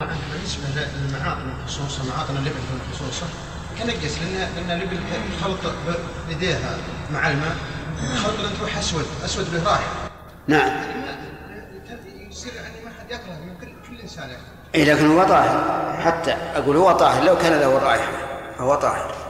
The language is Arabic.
بالنسبة للمعاطن خصوصا معاطن الإبل خصوصا كنجس لأن الإبل خلط بيديها مع الماء خلط لأن تروح أسود به رايح. نعم. يصير يعني ما حد يكره من كل إنسان. إيه لكن هو طاهر، حتى أقول هو طاهر لو كان له الرائحة فهو طاهر.